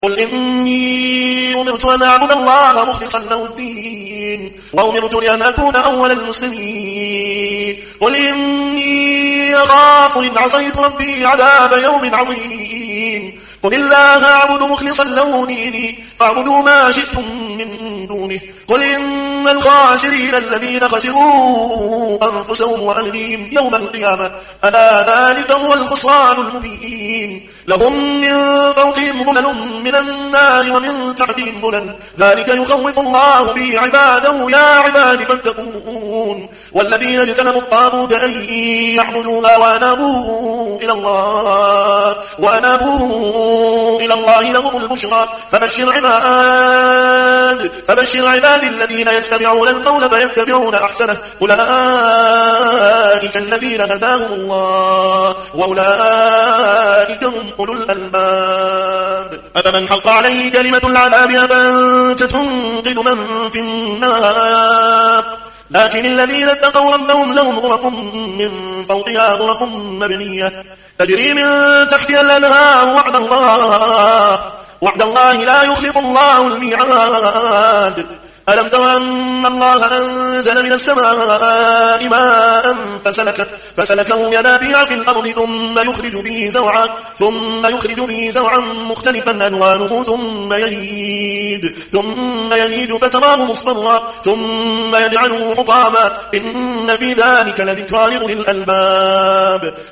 قل إني أمرت أن أعبد الله مخلصا له الدين وأمرت لأن أكون أول المسلمين قل إني أخاف إن عصيت ربي عذاب يوم عظيم قل الله أعبد مخلصا له ديني فاعبدوا ما شئتم من دونه قل إن الخاسرين الذين خسروا أنفسهم وأهليهم يوم القيامة ألا ذلك هو الخسران المبين لهم من فوقهم ظلل من النار ومن تحتهم ظلل ذلك يخوف الله به عباده يا عباد فاتقون والذين اجتنبوا الطاغوت أن يعبدوها وأنابوا إلى الله لهم البشرى فبشر عباد الذين يستمعون القول فيتبعون أحسنه أولئك الذين هداهم الله وأولئك هم أولو الألباب أفمن حق عليه كلمة العذاب أفأنت تنقذ من في النار لكن الذين اتقوا ربهم لهم غرف من فوقها غرف مبنية تجري من تحتها الأنهار وعد الله لا يخلف الله الميعاد ألم تر أن الله أنزل من السماء ماء فسلكه ينابيع في الأرض ثم يخرج به زرعا مختلفا ألوانه ثم يهيج فتراه مصفرا ثم يجعله حطاما إن في ذلك لذكرى لأولي الألباب